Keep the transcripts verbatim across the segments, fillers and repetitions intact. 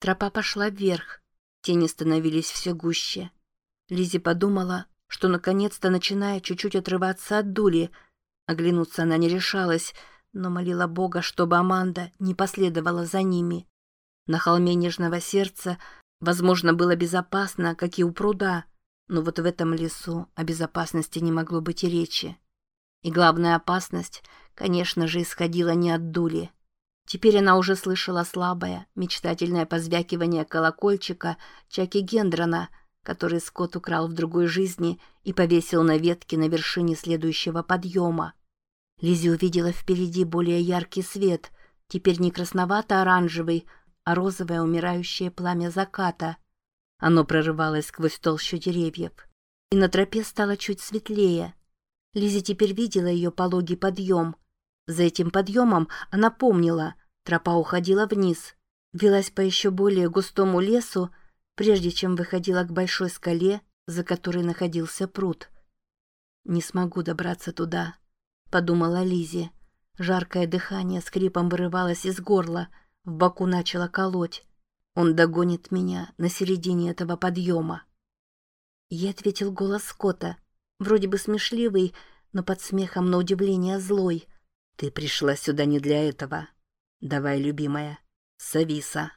Тропа пошла вверх, тени становились все гуще. Лиззи подумала, что наконец-то начинает чуть-чуть отрываться от Дули. Оглянуться она не решалась, но молила Бога, чтобы Аманда не последовала за ними. На холме Нежного Сердца, возможно, было безопасно, как и у пруда, но вот в этом лесу о безопасности не могло быть и речи. И главная опасность, конечно же, исходила не от Дули. Теперь она уже слышала слабое, мечтательное позвякивание колокольчика Чаки Гендрона, который Скотт украл в другой жизни и повесил на ветке на вершине следующего подъема. Лиззи увидела впереди более яркий свет, теперь не красновато-оранжевый, а розовое умирающее пламя заката. Оно прорывалось сквозь толщу деревьев, и на тропе стало чуть светлее. Лиззи теперь видела ее пологий подъем. За этим подъемом она помнила, тропа уходила вниз, велась по еще более густому лесу, прежде чем выходила к большой скале, за которой находился пруд. «Не смогу добраться туда», — подумала Лиззи. Жаркое дыхание скрипом вырывалось из горла, в боку начало колоть. «Он догонит меня на середине этого подъема». Ей ответил голос Скотта, вроде бы смешливый, но под смехом на удивление злой. «Ты пришла сюда не для этого. Давай, любимая, Сависа».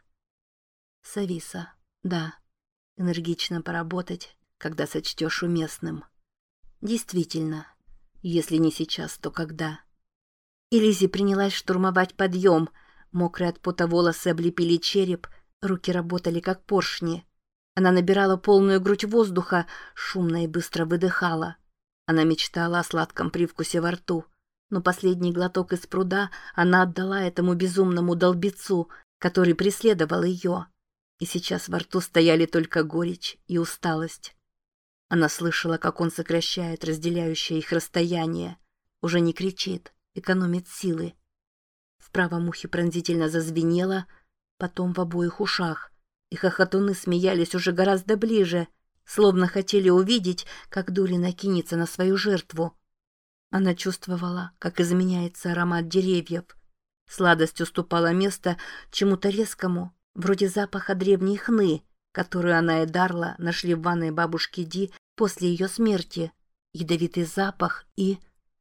«Сависа, да. Энергично поработать, когда сочтешь уместным. Действительно, если не сейчас, то когда?» И Лиззи принялась штурмовать подъем. Мокрые от пота волосы облепили череп, руки работали как поршни. Она набирала полную грудь воздуха, шумно и быстро выдыхала. Она мечтала о сладком привкусе во рту, но последний глоток из пруда она отдала этому безумному долбецу, который преследовал ее. И сейчас во рту стояли только горечь и усталость. Она слышала, как он сокращает разделяющее их расстояние. Уже не кричит, экономит силы. В правом ухе пронзительно зазвенело, потом в обоих ушах. И хохотуны смеялись уже гораздо ближе, словно хотели увидеть, как Дули накинется на свою жертву. Она чувствовала, как изменяется аромат деревьев. Сладость уступала место чему-то резкому, вроде запаха древней хны, которую она и Дарла нашли в ванной бабушки Ди после ее смерти. Ядовитый запах и...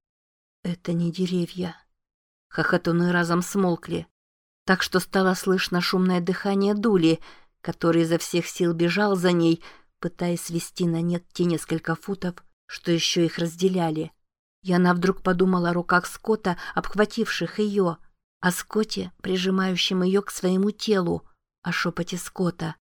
Это не деревья. Хохотуны разом смолкли, так что стало слышно шумное дыхание Дули, который изо всех сил бежал за ней, пытаясь свести на нет те несколько футов, что еще их разделяли. И она вдруг подумала о руках Скотта, обхвативших ее, о Скотте, прижимающем ее к своему телу, о шепоте Скотта.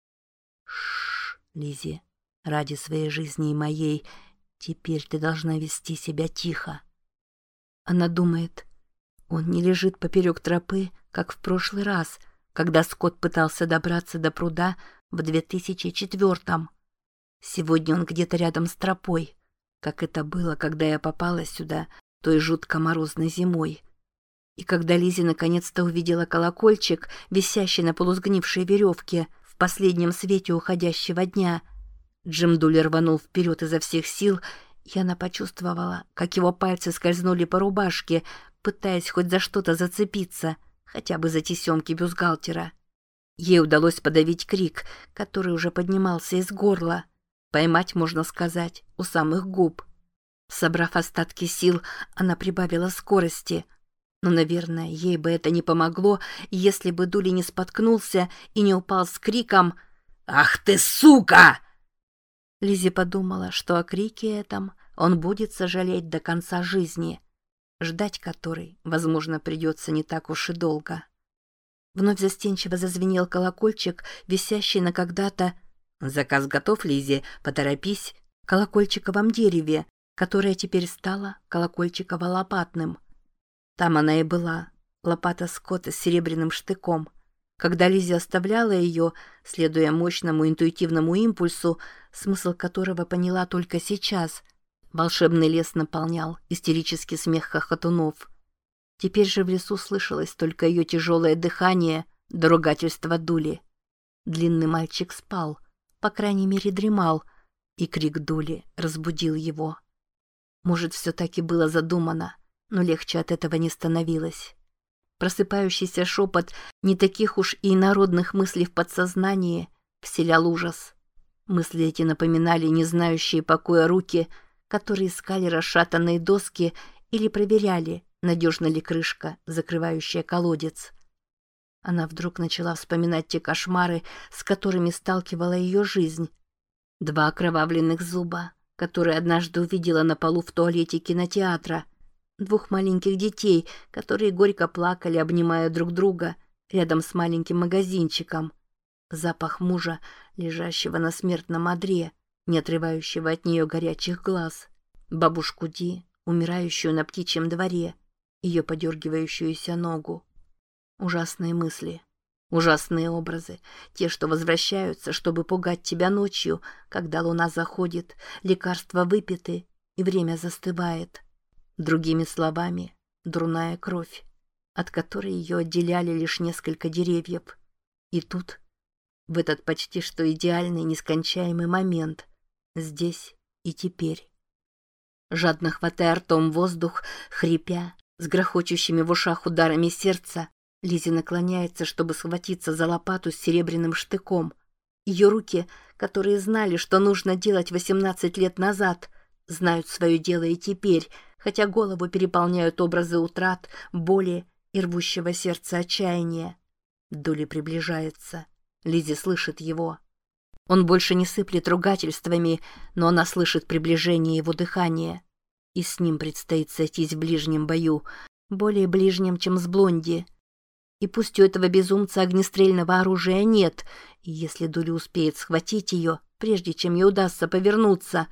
«Шш, Лиззи, ради своей жизни и моей, теперь ты должна вести себя тихо». Она думает, он не лежит поперек тропы, как в прошлый раз, когда Скотт пытался добраться до пруда в две тысячи четвёртом. Сегодня он где-то рядом с тропой, как это было, когда я попала сюда той жутко морозной зимой. И когда Лиззи наконец-то увидела колокольчик, висящий на полусгнившей веревке в последнем свете уходящего дня, Джим Дули рванул вперед изо всех сил, и она почувствовала, как его пальцы скользнули по рубашке, пытаясь хоть за что-то зацепиться, хотя бы за тесемки бюстгальтера. Ей удалось подавить крик, который уже поднимался из горла, поймать, можно сказать, у самых губ. Собрав остатки сил, она прибавила скорости. Но, наверное, ей бы это не помогло, если бы Дули не споткнулся и не упал с криком «Ах ты, сука!». Лиззи подумала, что о крике этом он будет сожалеть до конца жизни, ждать которой, возможно, придется не так уж и долго. Вновь застенчиво зазвенел колокольчик, висящий на когда-то «Заказ готов, Лиззи, поторопись» колокольчиковом дереве, которое теперь стало колокольчиково-лопатным. Там она и была, лопата Скотта с серебряным штыком. Когда Лиззи оставляла ее, следуя мощному интуитивному импульсу, смысл которого поняла только сейчас, волшебный лес наполнял истерический смех хохотунов. Теперь же в лесу слышалось только ее тяжелое дыхание до ругательства Дули. Длинный мальчик спал, по крайней мере дремал, и крик Дули разбудил его. Может, все так и было задумано, но легче от этого не становилось. Просыпающийся шепот не таких уж и инородных мыслей в подсознании вселял ужас. Мысли эти напоминали не знающие покоя руки, которые искали расшатанные доски или проверяли, надежна ли крышка, закрывающая колодец. Она вдруг начала вспоминать те кошмары, с которыми сталкивала ее жизнь. Два окровавленных зуба, которые однажды увидела на полу в туалете кинотеатра. Двух маленьких детей, которые горько плакали, обнимая друг друга, рядом с маленьким магазинчиком. Запах мужа, лежащего на смертном одре, не отрывающего от нее горячих глаз. Бабушку Ди, умирающую на птичьем дворе, ее подергивающуюся ногу. Ужасные мысли, ужасные образы, те, что возвращаются, чтобы пугать тебя ночью, когда луна заходит, лекарства выпиты и время застывает. Другими словами, дурная кровь, от которой ее отделяли лишь несколько деревьев. И тут, в этот почти что идеальный нескончаемый момент, здесь и теперь. Жадно хватая ртом воздух, хрипя, с грохочущими в ушах ударами сердца, Лиззи наклоняется, чтобы схватиться за лопату с серебряным штыком. Ее руки, которые знали, что нужно делать восемнадцать лет назад, знают свое дело и теперь, хотя голову переполняют образы утрат, боли и рвущего сердца отчаяния. Дули приближается. Лиззи слышит его. Он больше не сыплет ругательствами, но она слышит приближение его дыхания. И с ним предстоит сойтись в ближнем бою, более ближнем, чем с Блонди. И пусть у этого безумца огнестрельного оружия нет, и если Дули успеет схватить ее, прежде чем ей удастся повернуться.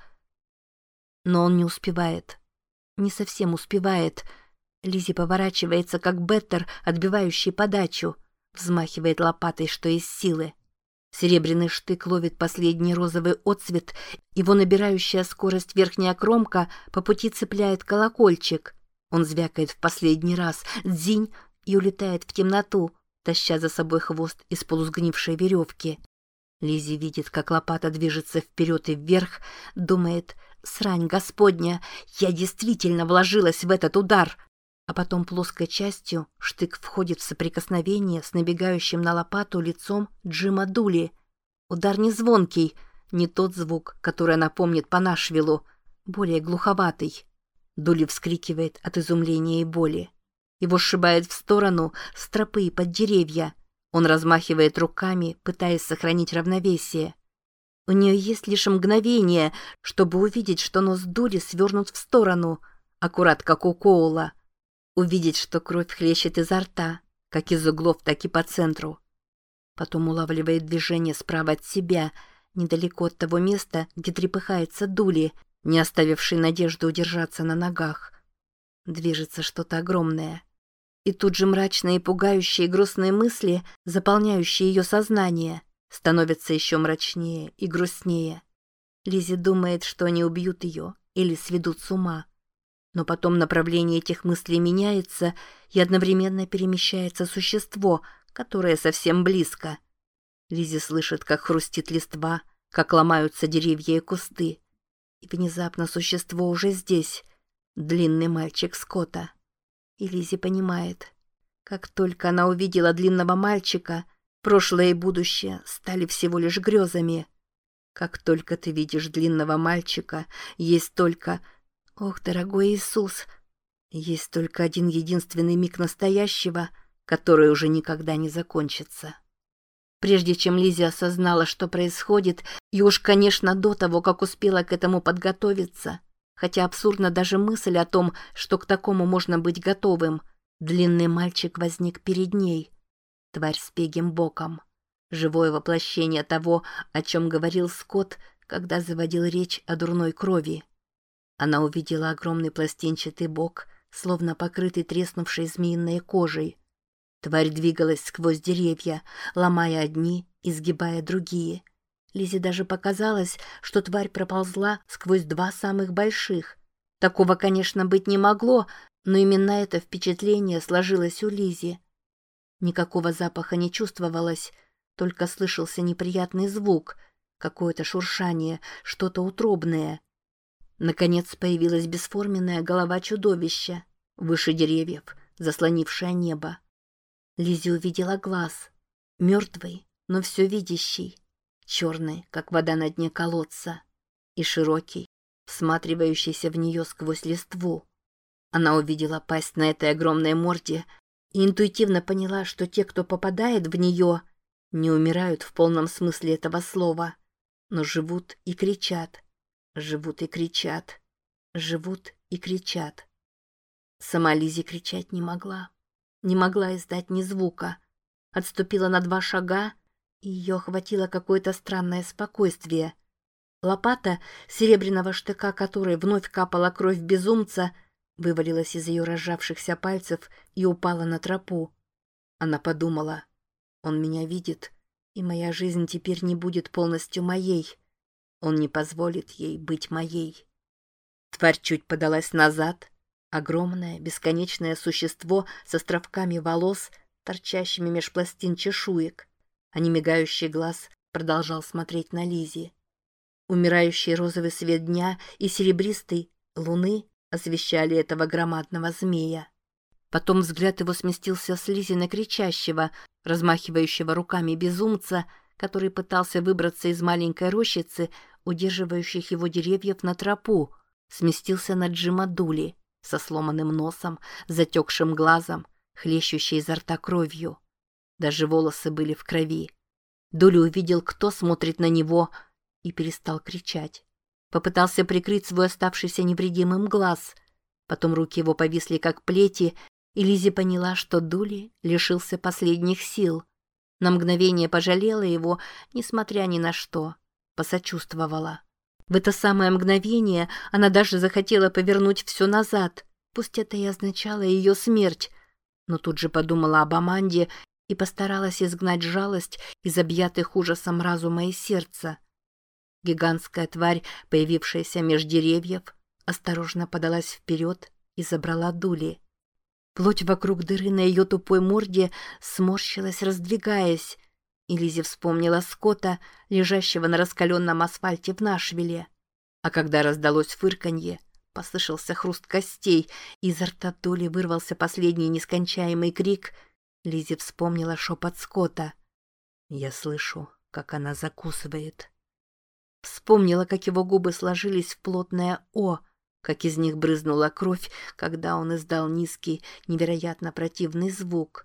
Но он не успевает. Не совсем успевает. Лиззи поворачивается, как беттер, отбивающий подачу. Взмахивает лопатой, что из силы. Серебряный штык ловит последний розовый отцвет, его набирающая скорость верхняя кромка по пути цепляет колокольчик. Он звякает в последний раз, дзинь, и улетает в темноту, таща за собой хвост из полусгнившей веревки. Лиззи видит, как лопата движется вперед и вверх, думает: «Срань Господня, я действительно вложилась в этот удар!» А потом плоской частью штык входит в соприкосновение с набегающим на лопату лицом Джима Дули. Удар не звонкий, не тот звук, который она помнит по Нашвиллу, более глуховатый. Дули вскрикивает от изумления и боли. Его сшибает в сторону, с тропы под деревья. Он размахивает руками, пытаясь сохранить равновесие. У нее есть лишь мгновение, чтобы увидеть, что нос Дули свернут в сторону, аккурат как у Коула. Увидеть, что кровь хлещет изо рта, как из углов, так и по центру. Потом улавливает движение справа от себя, недалеко от того места, где трепыхается Дули, не оставивший надежды удержаться на ногах. Движется что-то огромное. И тут же мрачные, пугающие, грустные мысли, заполняющие ее сознание, становятся еще мрачнее и грустнее. Лиззи думает, что они убьют ее или сведут с ума. Но потом направление этих мыслей меняется, и одновременно перемещается существо, которое совсем близко. Лиззи слышит, как хрустит листва, как ломаются деревья и кусты. И внезапно существо уже здесь. Длинный мальчик Скотта. И Лиззи понимает, как только она увидела длинного мальчика, прошлое и будущее стали всего лишь грезами. Как только ты видишь длинного мальчика, есть только... Ох, дорогой Иисус! Есть только один единственный миг настоящего, который уже никогда не закончится. Прежде чем Лиззи осознала, что происходит, и уж, конечно, до того, как успела к этому подготовиться, хотя абсурдна даже мысль о том, что к такому можно быть готовым, длинный мальчик возник перед ней. Тварь с пегим боком. Живое воплощение того, о чем говорил Скотт, когда заводил речь о дурной крови. Она увидела огромный пластинчатый бок, словно покрытый треснувшей змеиной кожей. Тварь двигалась сквозь деревья, ломая одни и сгибая другие. Лиззи даже показалось, что тварь проползла сквозь два самых больших. Такого, конечно, быть не могло, но именно это впечатление сложилось у Лиззи. Никакого запаха не чувствовалось, только слышался неприятный звук, какое-то шуршание, что-то утробное. Наконец появилась бесформенная голова чудовища, выше деревьев, заслонившая небо. Лиззи увидела глаз. Мертвый, но все видящий. Черный, как вода на дне колодца. И широкий, всматривающийся в нее сквозь листву. Она увидела пасть на этой огромной морде и интуитивно поняла, что те, кто попадает в нее, не умирают в полном смысле этого слова, но живут и кричат, живут и кричат, живут и кричат. Сама Лиззи кричать не могла, не могла издать ни звука. Отступила на два шага, и ее охватило какое-то странное спокойствие. Лопата, серебряного штыка которой вновь капала кровь безумца, вывалилась из ее разжавшихся пальцев и упала на тропу. Она подумала: он меня видит, и моя жизнь теперь не будет полностью моей. Он не позволит ей быть моей. Тварь чуть подалась назад. Огромное, бесконечное существо с островками волос, торчащими меж пластин чешуек, а немигающий глаз продолжал смотреть на Лиззи. Умирающий розовый свет дня и серебристый луны освещали этого громадного змея. Потом взгляд его сместился с Лиззи на кричащего, размахивающего руками безумца, который пытался выбраться из маленькой рощицы, удерживающих его деревьев, на тропу, сместился на Джима Дули со сломанным носом, затекшим глазом, хлещущей изо рта кровью. Даже волосы были в крови. Дули увидел, кто смотрит на него, и перестал кричать. Попытался прикрыть свой оставшийся невредимым глаз. Потом руки его повисли, как плети, и Лиззи поняла, что Дули лишился последних сил. На мгновение пожалела его, несмотря ни на что. Посочувствовала. В это самое мгновение она даже захотела повернуть все назад, пусть это и означало ее смерть, но тут же подумала об Аманде и постаралась изгнать жалость из объятых ужасом разума и сердца. Гигантская тварь, появившаяся меж деревьев, осторожно подалась вперед и забрала Дули. Плоть вокруг дыры на ее тупой морде сморщилась, раздвигаясь, и Лиззи вспомнила Скотта, лежащего на раскаленном асфальте в Нашвилле. А когда раздалось фырканье, послышался хруст костей, и изо рта Дули вырвался последний нескончаемый крик, Лиззи вспомнила шепот Скотта. «Я слышу, как она закусывает». Вспомнила, как его губы сложились в плотное «О», как из них брызнула кровь, когда он издал низкий, невероятно противный звук.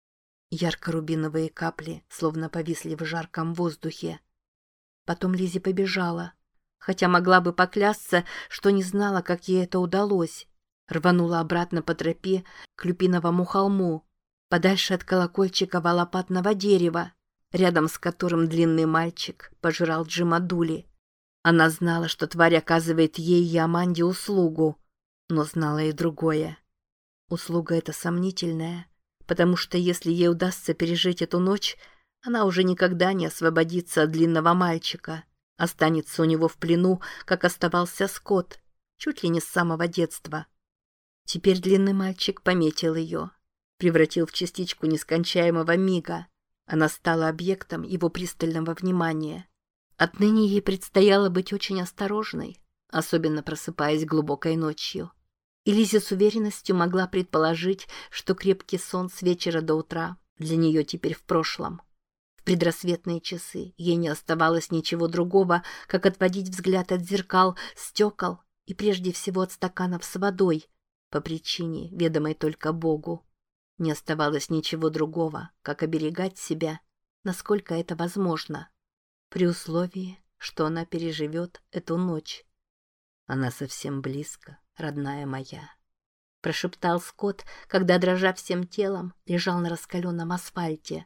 Ярко-рубиновые капли словно повисли в жарком воздухе. Потом Лиззи побежала, хотя могла бы поклясться, что не знала, как ей это удалось. Рванула обратно по тропе к Люпиновому холму, подальше от колокольчика лопатного дерева, рядом с которым длинный мальчик пожирал Джима Дули. Она знала, что тварь оказывает ей и Аманде услугу, но знала и другое. Услуга эта сомнительная, потому что если ей удастся пережить эту ночь, она уже никогда не освободится от длинного мальчика, останется у него в плену, как оставался Скотт, чуть ли не с самого детства. Теперь длинный мальчик пометил ее, превратил в частичку нескончаемого мига. Она стала объектом его пристального внимания. Отныне ей предстояло быть очень осторожной, особенно просыпаясь глубокой ночью. И Лиззи с уверенностью могла предположить, что крепкий сон с вечера до утра для нее теперь в прошлом. В предрассветные часы ей не оставалось ничего другого, как отводить взгляд от зеркал, стекол и прежде всего от стаканов с водой, по причине, ведомой только Богу. Не оставалось ничего другого, как оберегать себя, насколько это возможно, при условии, что она переживет эту ночь. «Она совсем близко, родная моя», — прошептал Скотт, когда, дрожа всем телом, лежал на раскаленном асфальте.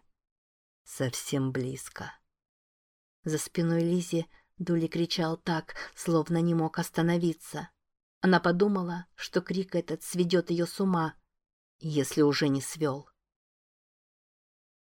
«Совсем близко». За спиной Лиззи Дули кричал так, словно не мог остановиться. Она подумала, что крик этот сведет ее с ума, если уже не свел.